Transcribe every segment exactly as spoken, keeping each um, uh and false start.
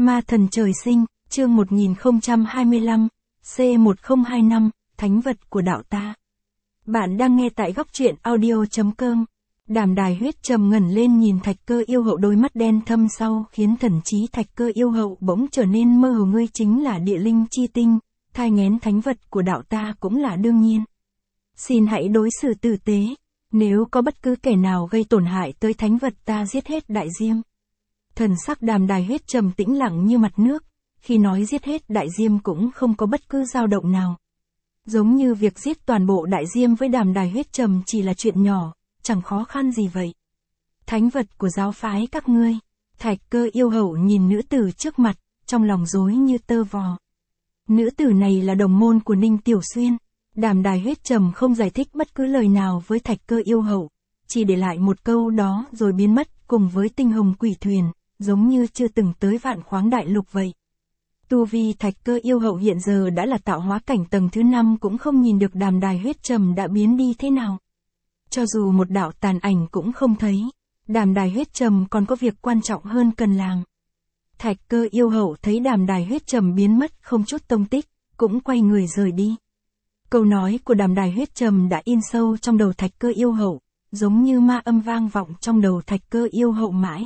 Ma thần trời sinh, chương một nghìn không trăm hai mươi lăm, C một không hai năm, thánh vật của đạo ta. Bạn đang nghe tại góc truyện audio chấm com. Đàm Đài Huyết trầm ngẩn lên nhìn Thạch Cơ Yêu Hậu, đôi mắt đen thâm sâu khiến thần trí Thạch Cơ Yêu Hậu bỗng trở nên mơ hồ. Ngươi chính là địa linh chi tinh, thai nghén thánh vật của đạo ta cũng là đương nhiên. Xin hãy đối xử tử tế, nếu có bất cứ kẻ nào gây tổn hại tới thánh vật ta giết hết đại diêm. Thần sắc Đàm Đài Huyết trầm tĩnh lặng như mặt nước, khi nói giết hết đại diêm cũng không có bất cứ dao động nào. Giống như việc giết toàn bộ đại diêm với Đàm Đài Huyết trầm chỉ là chuyện nhỏ, chẳng khó khăn gì vậy. Thánh vật của giáo phái các ngươi. Thạch Cơ Yêu Hậu nhìn nữ tử trước mặt, trong lòng rối như tơ vò. Nữ tử này là đồng môn của Ninh Tiểu Xuyên. Đàm Đài Huyết trầm không giải thích bất cứ lời nào với Thạch Cơ Yêu Hậu, chỉ để lại một câu đó rồi biến mất cùng với tinh hồng quỷ thuyền, giống như chưa từng tới Vạn Khoáng Đại Lục vậy. Tu vi Thạch Cơ Yêu Hậu hiện giờ đã là tạo hóa cảnh tầng thứ năm, cũng không nhìn được Đàm Đài Huyết trầm đã biến đi thế nào. Cho dù một đạo tàn ảnh cũng không thấy, Đàm Đài Huyết trầm còn có việc quan trọng hơn cần làm. Thạch Cơ Yêu Hậu thấy Đàm Đài Huyết trầm biến mất không chút tông tích, cũng quay người rời đi. Câu nói của Đàm Đài Huyết trầm đã in sâu trong đầu Thạch Cơ Yêu Hậu, giống như ma âm vang vọng trong đầu Thạch Cơ Yêu Hậu mãi.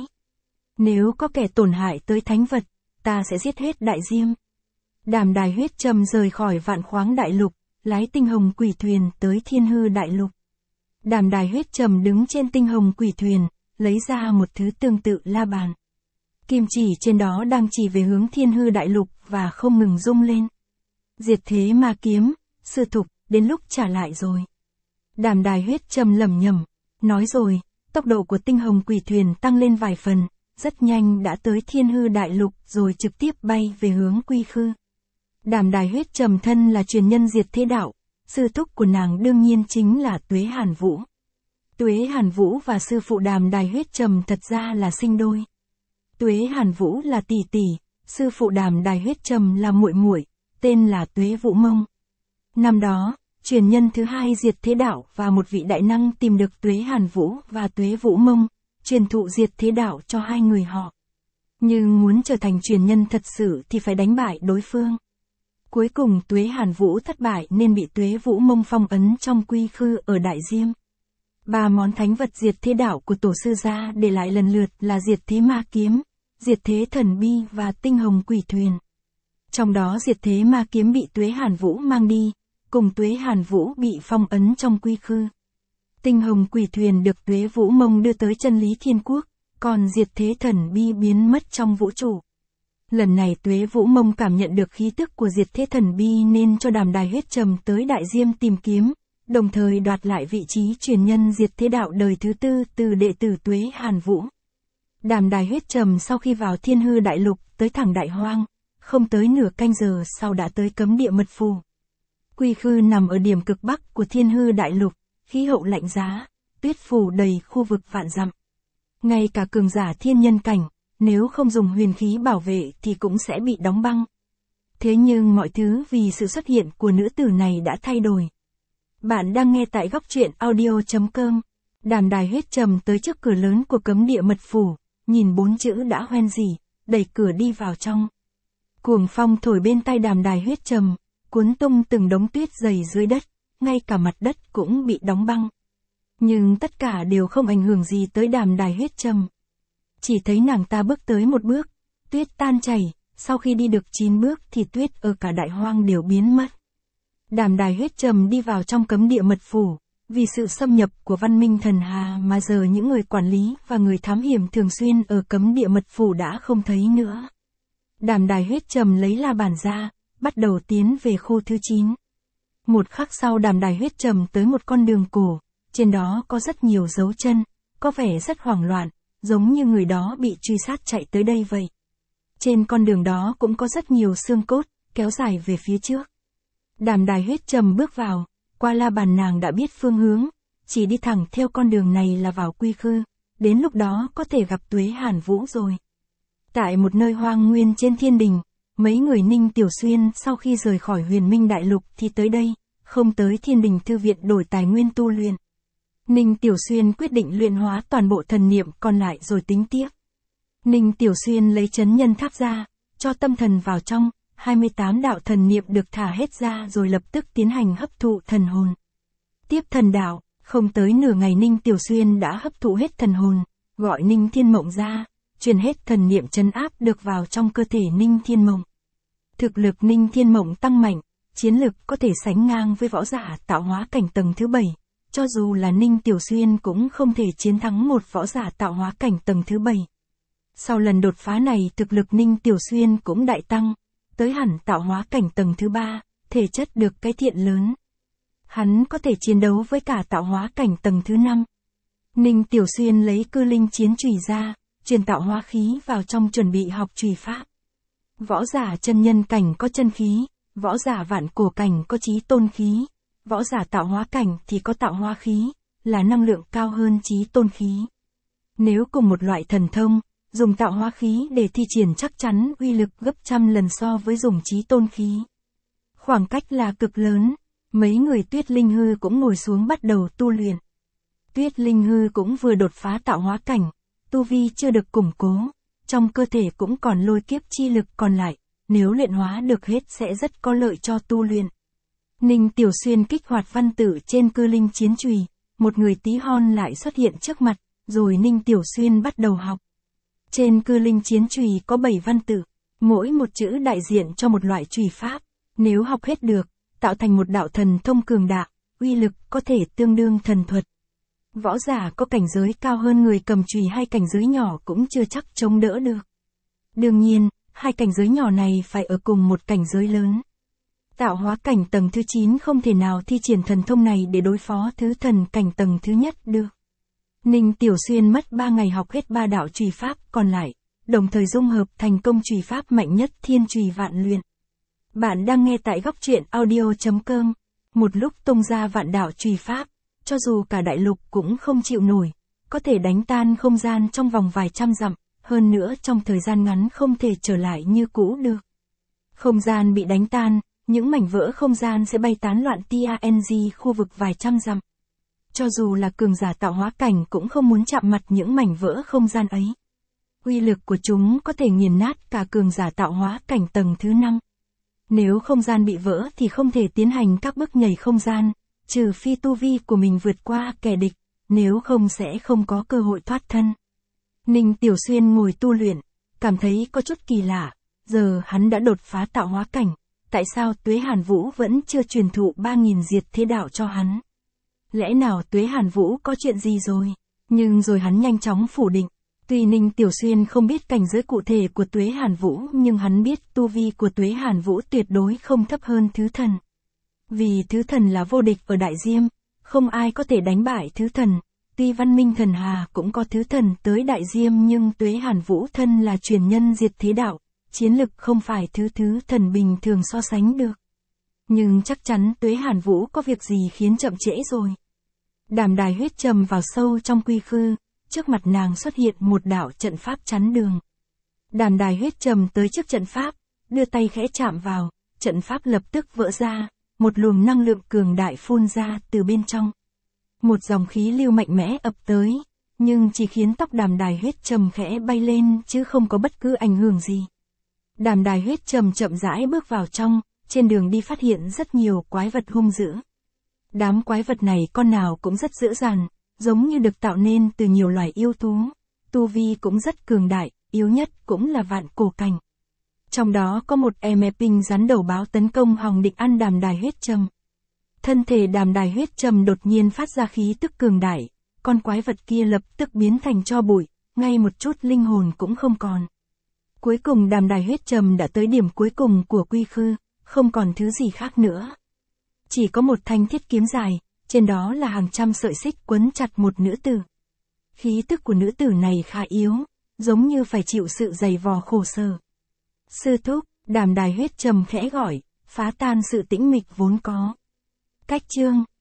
Nếu có kẻ tổn hại tới thánh vật, ta sẽ giết hết đại diêm. Đàm Đài Huyết trầm rời khỏi Vạn Khoáng Đại Lục, lái tinh hồng quỷ thuyền tới Thiên Hư Đại Lục. Đàm Đài Huyết trầm đứng trên tinh hồng quỷ thuyền, lấy ra một thứ tương tự la bàn. Kim chỉ trên đó đang chỉ về hướng Thiên Hư Đại Lục và không ngừng rung lên. Diệt thế ma kiếm, sư thúc, đến lúc trả lại rồi. Đàm Đài Huyết trầm lẩm nhẩm, nói rồi, tốc độ của tinh hồng quỷ thuyền tăng lên vài phần, rất nhanh đã tới Thiên Hư Đại Lục rồi trực tiếp bay về hướng Quy Khư. Đàm Đài Huyết trầm thân là truyền nhân diệt thế đạo, sư thúc của nàng đương nhiên chính là Tuế Hàn Vũ. Tuế Hàn Vũ và sư phụ Đàm Đài Huyết trầm thật ra là sinh đôi. Tuế Hàn Vũ là tỷ tỷ, sư phụ Đàm Đài Huyết trầm là muội muội, tên là Tuế Vũ Mông. Năm đó, truyền nhân thứ hai diệt thế đạo và một vị đại năng tìm được Tuế Hàn Vũ và Tuế Vũ Mông, truyền thụ diệt thế đạo cho hai người họ. Nhưng muốn trở thành truyền nhân thật sự thì phải đánh bại đối phương. Cuối cùng Tuế Hàn Vũ thất bại nên bị Tuế Vũ Mông phong ấn trong Quy Khư ở Đại Diêm. Ba món thánh vật diệt thế đạo của tổ sư gia để lại lần lượt là diệt thế ma kiếm, diệt thế thần bi và tinh hồng quỷ thuyền. Trong đó diệt thế ma kiếm bị Tuế Hàn Vũ mang đi, cùng Tuế Hàn Vũ bị phong ấn trong Quy Khư. Tinh hồng quỷ thuyền được Tuế Vũ Mông đưa tới chân lý thiên quốc, còn diệt thế thần bi biến mất trong vũ trụ. Lần này Tuế Vũ Mông cảm nhận được khí tức của diệt thế thần bi nên cho Đàm Đài Huyết trầm tới Đại Diêm tìm kiếm, đồng thời đoạt lại vị trí truyền nhân diệt thế đạo đời thứ tư từ đệ tử Tuế Hàn Vũ. Đàm Đài Huyết trầm sau khi vào Thiên Hư Đại Lục tới thẳng Đại Hoang, không tới nửa canh giờ sau đã tới cấm địa mật phù. Quy Khư nằm ở điểm cực bắc của Thiên Hư Đại Lục, khí hậu lạnh giá, tuyết phủ đầy khu vực vạn dặm. Ngay cả cường giả thiên nhân cảnh, nếu không dùng huyền khí bảo vệ thì cũng sẽ bị đóng băng. Thế nhưng mọi thứ vì sự xuất hiện của nữ tử này đã thay đổi. Bạn đang nghe tại góc truyện audio chấm com. Đàm Đài Huyết trầm tới trước cửa lớn của cấm địa mật phủ, nhìn bốn chữ đã hoen dỉ, đẩy cửa đi vào trong. Cuồng phong thổi bên tai Đàm Đài Huyết trầm, cuốn tung từng đống tuyết dày dưới đất, ngay cả mặt đất cũng bị đóng băng. Nhưng tất cả đều không ảnh hưởng gì tới Đàm Đài Huyết trầm. Chỉ thấy nàng ta bước tới một bước, tuyết tan chảy, sau khi đi được chín bước thì tuyết ở cả Đại Hoang đều biến mất. Đàm Đài Huyết trầm đi vào trong cấm địa mật phủ, vì sự xâm nhập của văn minh thần hà mà giờ những người quản lý và người thám hiểm thường xuyên ở cấm địa mật phủ đã không thấy nữa. Đàm Đài Huyết trầm lấy la bàn ra, bắt đầu tiến về khu thứ chín. Một khắc sau Đàm Đài Huyết trầm tới một con đường cổ, trên đó có rất nhiều dấu chân, có vẻ rất hoảng loạn, giống như người đó bị truy sát chạy tới đây vậy. Trên con đường đó cũng có rất nhiều xương cốt, kéo dài về phía trước. Đàm Đài Huyết trầm bước vào, qua la bàn nàng đã biết phương hướng, chỉ đi thẳng theo con đường này là vào Quy Khư, đến lúc đó có thể gặp Tuế Hàn Vũ rồi. Tại một nơi hoang nguyên trên thiên đình, mấy người Ninh Tiểu Xuyên sau khi rời khỏi Huyền Minh Đại Lục thì tới đây, không tới Thiên Đình Thư Viện đổi tài nguyên tu luyện. Ninh Tiểu Xuyên quyết định luyện hóa toàn bộ thần niệm còn lại rồi tính tiếp. Ninh Tiểu Xuyên lấy chấn nhân tháp ra, cho tâm thần vào trong, hai mươi tám đạo thần niệm được thả hết ra rồi lập tức tiến hành hấp thụ thần hồn. Tiếp thần đạo, không tới nửa ngày Ninh Tiểu Xuyên đã hấp thụ hết thần hồn, gọi Ninh Thiên Mộng ra, truyền hết thần niệm trấn áp được vào trong cơ thể Ninh Thiên Mộng. Thực lực Ninh Thiên Mộng tăng mạnh, chiến lực có thể sánh ngang với võ giả tạo hóa cảnh tầng thứ bảy, cho dù là Ninh Tiểu Xuyên cũng không thể chiến thắng một võ giả tạo hóa cảnh tầng thứ bảy. Sau lần đột phá này thực lực Ninh Tiểu Xuyên cũng đại tăng, tới hẳn tạo hóa cảnh tầng thứ ba, thể chất được cải thiện lớn. Hắn có thể chiến đấu với cả tạo hóa cảnh tầng thứ năm. Ninh Tiểu Xuyên lấy cư linh chiến chùy ra, truyền tạo hóa khí vào trong chuẩn bị học chùy pháp. Võ giả chân nhân cảnh có chân khí, võ giả vạn cổ cảnh có chí tôn khí, võ giả tạo hóa cảnh thì có tạo hóa khí, là năng lượng cao hơn chí tôn khí. Nếu cùng một loại thần thông, dùng tạo hóa khí để thi triển chắc chắn uy lực gấp trăm lần so với dùng chí tôn khí. Khoảng cách là cực lớn, mấy người Tuyết Linh Hư cũng ngồi xuống bắt đầu tu luyện. Tuyết Linh Hư cũng vừa đột phá tạo hóa cảnh, tu vi chưa được củng cố, trong cơ thể cũng còn lôi kiếp chi lực còn lại, nếu luyện hóa được hết sẽ rất có lợi cho tu luyện. Ninh Tiểu Xuyên kích hoạt văn tự trên cư linh chiến chùy, một người tí hon lại xuất hiện trước mặt, rồi Ninh Tiểu Xuyên bắt đầu học. Trên cư linh chiến chùy có bảy văn tự, mỗi một chữ đại diện cho một loại chùy pháp, nếu học hết được, tạo thành một đạo thần thông cường đại, uy lực có thể tương đương thần thuật. Võ giả có cảnh giới cao hơn người cầm chùy hay cảnh giới nhỏ cũng chưa chắc chống đỡ được. Đương nhiên, hai cảnh giới nhỏ này phải ở cùng một cảnh giới lớn. Tạo hóa cảnh tầng thứ chín không thể nào thi triển thần thông này để đối phó thứ thần cảnh tầng thứ nhất được. Ninh Tiểu Xuyên mất ba ngày học hết ba đạo chùy pháp còn lại, đồng thời dung hợp thành công chùy pháp mạnh nhất Thiên Chùy Vạn Luyện. Bạn đang nghe tại góc truyện audio chấm com. Một lúc tung ra vạn đạo chùy pháp, cho dù cả đại lục cũng không chịu nổi, có thể đánh tan không gian trong vòng vài trăm dặm, hơn nữa trong thời gian ngắn không thể trở lại như cũ được. Không gian bị đánh tan, những mảnh vỡ không gian sẽ bay tán loạn tang khu vực vài trăm dặm. Cho dù là cường giả tạo hóa cảnh cũng không muốn chạm mặt những mảnh vỡ không gian ấy. Uy lực của chúng có thể nghiền nát cả cường giả tạo hóa cảnh tầng thứ năm. Nếu không gian bị vỡ thì không thể tiến hành các bước nhảy không gian, trừ phi tu vi của mình vượt qua kẻ địch, nếu không sẽ không có cơ hội thoát thân. Ninh Tiểu Xuyên ngồi tu luyện, cảm thấy có chút kỳ lạ, giờ hắn đã đột phá tạo hóa cảnh, tại sao Tuế Hàn Vũ vẫn chưa truyền thụ ba nghìn diệt thế đạo cho hắn? Lẽ nào Tuế Hàn Vũ có chuyện gì rồi? Nhưng rồi hắn nhanh chóng phủ định. Tuy Ninh Tiểu Xuyên không biết cảnh giới cụ thể của Tuế Hàn Vũ nhưng hắn biết tu vi của Tuế Hàn Vũ tuyệt đối không thấp hơn thứ thần. Vì thứ thần là vô địch ở Đại Diêm, không ai có thể đánh bại thứ thần. Tuy Văn Minh Thần Hà cũng có thứ thần tới Đại Diêm nhưng Tuế Hàn Vũ thân là truyền nhân diệt thế đạo, chiến lực không phải thứ thứ thần bình thường so sánh được. Nhưng chắc chắn Tuế Hàn Vũ có việc gì khiến chậm trễ rồi. Đàm Đài Huyết trầm vào sâu trong quy khư, trước mặt nàng xuất hiện một đạo trận pháp chắn đường. Đàm Đài Huyết trầm tới trước trận pháp, đưa tay khẽ chạm vào, trận pháp lập tức vỡ ra, một luồng năng lượng cường đại phun ra từ bên trong. Một dòng khí lưu mạnh mẽ ập tới, nhưng chỉ khiến tóc Đàm Đài Huyết trầm khẽ bay lên chứ không có bất cứ ảnh hưởng gì. Đàm Đài Huyết trầm chậm rãi bước vào trong, trên đường đi phát hiện rất nhiều quái vật hung dữ. Đám quái vật này con nào cũng rất dữ dằn, giống như được tạo nên từ nhiều loài yêu thú, tu vi cũng rất cường đại, yếu nhất cũng là vạn cổ cảnh. Trong đó có một Emeping rắn đầu báo tấn công hòng định ăn Đàm Đài Huyết trầm. Thân thể Đàm Đài Huyết trầm đột nhiên phát ra khí tức cường đại, con quái vật kia lập tức biến thành tro bụi, ngay một chút linh hồn cũng không còn. Cuối cùng Đàm Đài Huyết trầm đã tới điểm cuối cùng của quy khư, không còn thứ gì khác nữa. Chỉ có một thanh thiết kiếm dài, trên đó là hàng trăm sợi xích quấn chặt một nữ tử. Khí tức của nữ tử này khá yếu, giống như phải chịu sự dày vò khổ sở. Sư thúc, Đàm Đài Huyết trầm khẽ gọi, phá tan sự tĩnh mịch vốn có. Cách chương